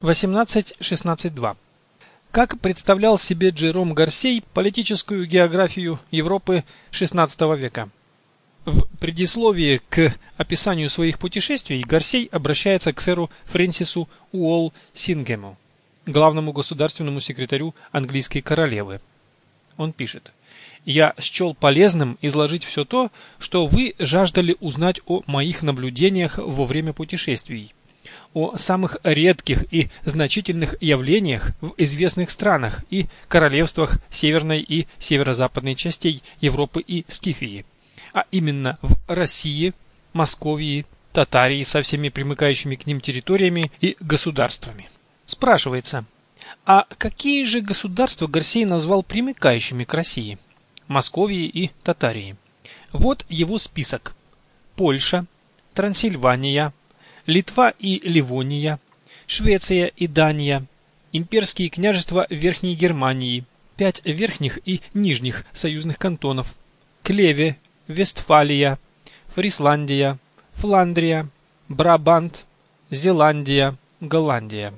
18.16.2. Как представлял себе Джером Гарсей политическую географию Европы XVI века? В предисловии к описанию своих путешествий Гарсей обращается к сэру Фрэнсису Уолсингему, главному государственному секретарю английской королевы. Он пишет: «Я счел полезным изложить все то, что вы жаждали узнать о моих наблюдениях во время путешествий, о самых редких и значительных явлениях в известных странах и королевствах северной и северо-западной частей Европы и Скифии, а именно в России, Московии, Татарии со всеми примыкающими к ним территориями и государствами». Спрашивается, а какие же государства Гарсей назвал примыкающими к России, Московии и Татарии? Вот его список: Польша, Трансильвания, Литва и Ливония, Швеция и Дания, имперские княжества Верхней Германии, 5 верхних и нижних союзных кантонов, Клеве, Вестфалия, Фрисландия, Фландрия, Брабант, Зеландия, Голландия.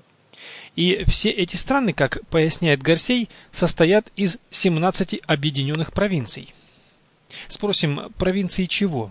И все эти страны, как поясняет Гарсей, состоят из 17 объединенных провинций. Спросим, провинции чего?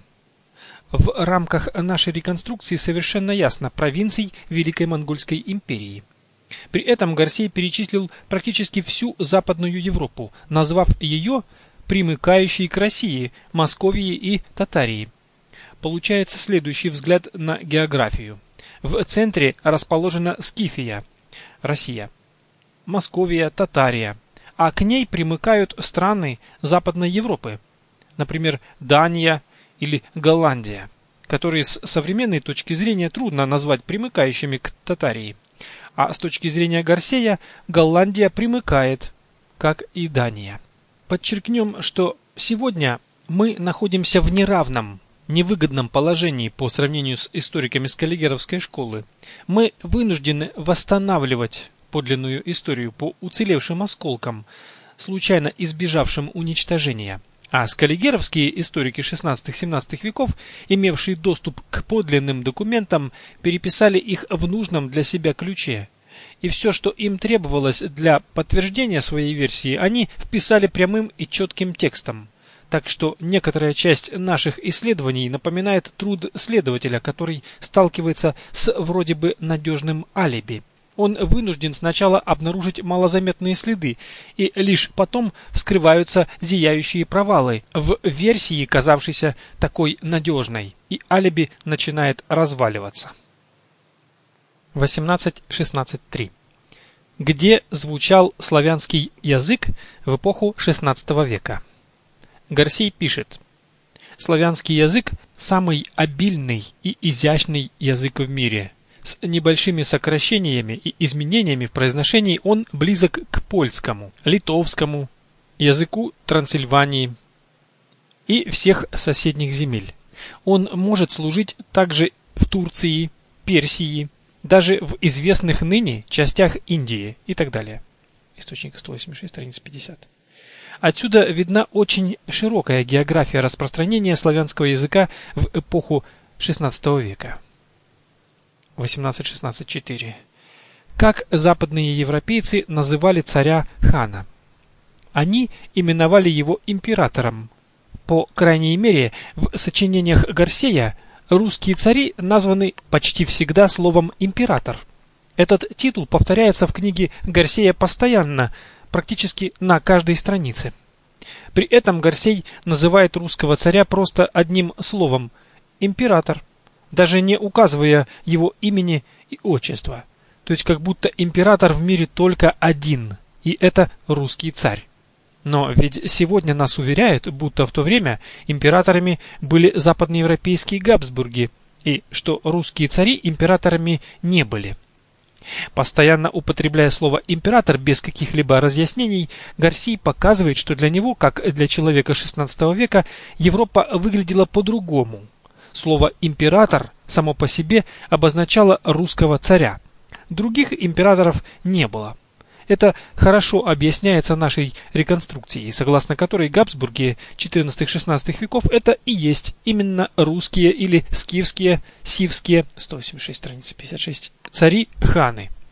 В рамках нашей реконструкции совершенно ясно: провинций Великой Монгольской империи. При этом Гарсей перечислил практически всю Западную Европу, назвав ее примыкающей к России, Московии и Татарии. Получается следующий взгляд на географию. В центре расположена Скифия, Россия, Московия, Татария, а к ней примыкают страны Западной Европы, например, Дания или Голландия, которые с современной точки зрения трудно назвать примыкающими к Татарии, а с точки зрения Гарсея Голландия примыкает, как и Дания. Подчеркнем, что сегодня мы находимся в неравном, невыгодном положении по сравнению с историками Скаллигеровской школы. Мы вынуждены восстанавливать подлинную историю по уцелевшим осколкам, случайно избежавшим уничтожения. А скаллигеровские историки XVI-XVII веков, имевшие доступ к подлинным документам, переписали их в нужном для себя ключе. И все, что им требовалось для подтверждения своей версии, они вписали прямым и четким текстом. Так что некоторая часть наших исследований напоминает труд следователя, который сталкивается с вроде бы надежным алиби. Он вынужден сначала обнаружить малозаметные следы, и лишь потом вскрываются зияющие провалы в версии, казавшейся такой надежной, и алиби начинает разваливаться. 18.16.3. Где звучал славянский язык в эпоху XVI века? Гарсей пишет: славянский язык – самый обильный и изящный язык в мире. С небольшими сокращениями и изменениями в произношении он близок к польскому, литовскому, языку Трансильвании и всех соседних земель. Он может служить также в Турции, Персии, даже в известных ныне частях Индии и так далее. Источник 186, страница 50. Отсюда видна очень широкая география распространения славянского языка в эпоху XVI века. 18.16.4. Как западные европейцы называли царя хана? Они именовали его императором. По крайней мере, в сочинениях Гарсея русские цари названы почти всегда словом «император». Этот титул повторяется в книге Гарсея постоянно, практически на каждой странице. При этом Гарсей называет русского царя просто одним словом «император», даже не указывая его имени и отчества. То есть как будто император в мире только один, и это русский царь. Но ведь сегодня нас уверяют, будто в то время императорами были западноевропейские Габсбурги, и что русские цари императорами не были. Постоянно употребляя слово «император» без каких-либо разъяснений, Гарсей показывает, что для него, как для человека XVI века, Европа выглядела по-другому. Слово «император» само по себе обозначало русского царя. Других императоров не было. Это хорошо объясняется нашей реконструкцией, согласно которой Габсбурги XIV-XVI веков это и есть именно русские или скифские, сивские, 186 страница 56, цари-ханы.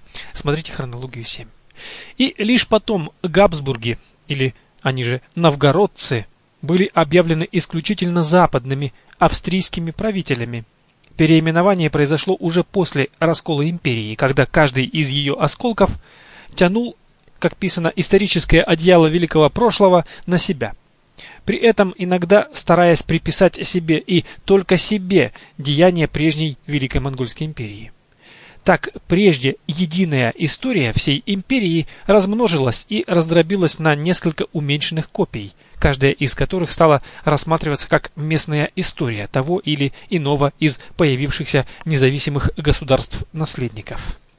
Смотрите хронологию 7. И лишь потом Габсбурги, или они же новгородцы, были объявлены исключительно западными австрийскими правителями. Переименование произошло уже после раскола империи, когда каждый из ее осколков тянул, как писано, историческое одеяло великого прошлого на себя. При этом иногда стараясь приписать себе и только себе деяния прежней Великой Монгольской империи. Так, прежде единая история всей империи размножилась и раздробилась на несколько уменьшенных копий, каждая из которых стала рассматриваться как местная история того или иного из появившихся независимых государств-наследников.